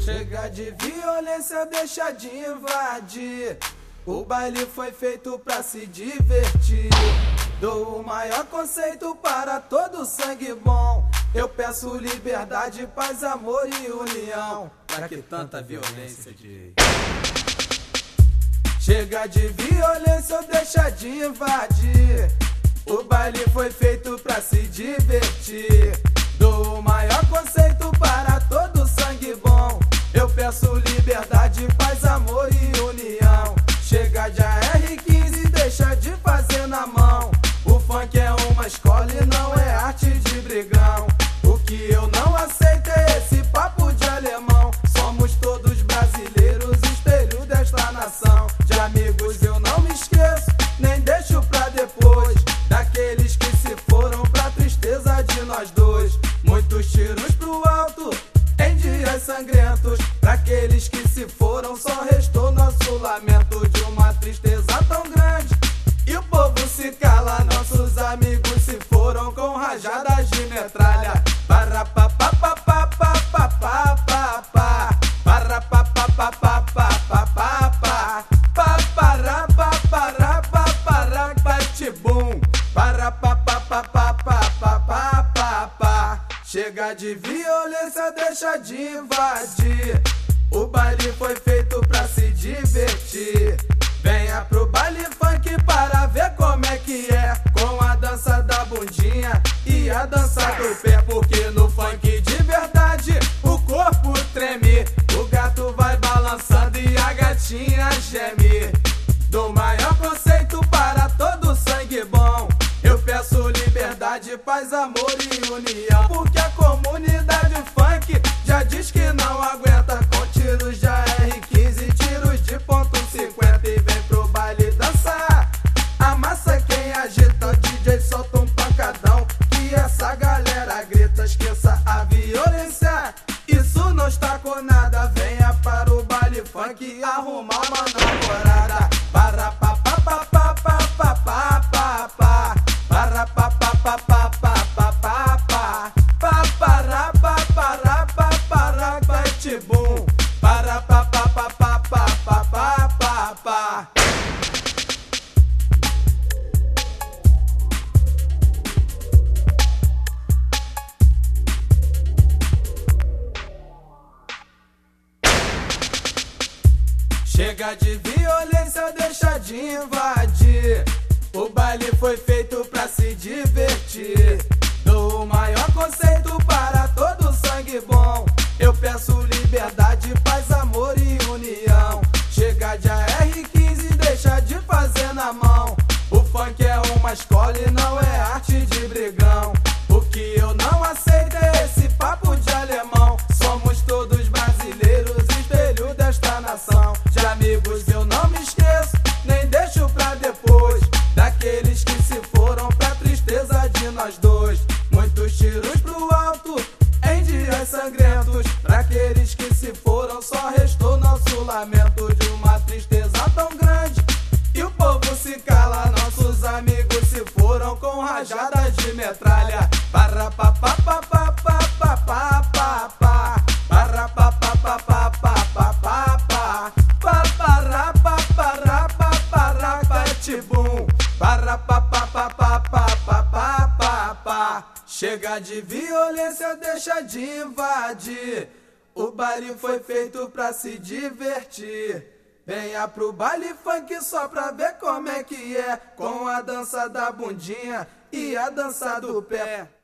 Chega de violência, deixa de invadir. O baile foi feito pra se divertir. Dou o maior conceito para todo sangue bom. Eu peço liberdade, paz, amor e união. Pra que tanta violência, DJ? Chega de violência, deixa de invadir. O baile foi feito pra se divertir. Dou o maior conceito para todo sangue bom. Eu peço liberdade, paz, amor e união. Chega de AR-15, deixa de fazer na mão. O funk é uma escola e não é arte de brigão. O que eu não aceito é esse papo de alemão. Somos todos brasileiros, espelho desta nação. De amigos eu não me esqueço, nem deixo pra depois. Daqueles que se foram pra tristeza de nós dois. Muitos tiros pro alto, em dias sangrentos. Pra aqueles que se foram, só restou nosso lamento de uma tristeza tão grande. E o povo se cala, nossos amigos se foram com rajadas de metralha. Para pa pa pa pa pa pa pa pa pa. Para pa pa pa pa pa pa pa pa. Pa para pa para pa para patibum. Para pa pa pa pa pa pa pa pa pa. Chega de violência, deixa de invadir. O baile foi feito pra se divertir. Venha pro baile funk para ver como é que é. Com a dança da bundinha e a dança do pé. Porque no funk de verdade o corpo treme. O gato vai balançando e a gatinha geme. Do maior conceito para todo sangue bom. Eu peço liberdade, paz, amor e união. Porque a comunidade funk já diz que não aguenta. Com tiros de AR-15, tiros de .50. E vem pro baile dançar. Amassa quem agita, o DJ solta um pancadão. Que essa galera grita, esqueça a violência. Isso não está com nada. Venha para o baile funk arrumar uma namorada. Para pa pa pa pa pa pa pa pa pa. Para pa pa pa pa pa pa pa pa. Pa para pa para pa para patibum. Para pa pa pa pa pa pa pa pa pa. Chega de violência, deixa de invadir. O baile foi feito pra se divertir. Dou o maior conceito para todo sangue bom. Eu peço liberdade, paz, amor e união. Chega de AR-15, deixa de fazer na mão. O funk é uma escola e não é arte de brigão. O que eu não aceito é esse papo de alemão. Somos todos brasileiros, espelho desta nação. De amigos eu não me esqueço, nem deixo pra depois. Daqueles que se foram pra tristeza de nós dois. Muitos tiros pro alto, em dias sangrentos. Pra aqueles que se foram, só restou nosso lamento de uma tristeza tão grande. E o povo se cala, nossos amigos se foram com rajadas de metralha. Para pa pa pa pa pa pa pa pa pa. Para pa pa pa pa pa pa pa pa. Pa para pa para pa para patibum. Para pa pa pa pa pa pa pa pa pa. Chega de violência, deixa de invadir. O baile foi feito pra se divertir. Venha pro baile funk só pra ver como é que é. Com a dança da bundinha e a dança do pé.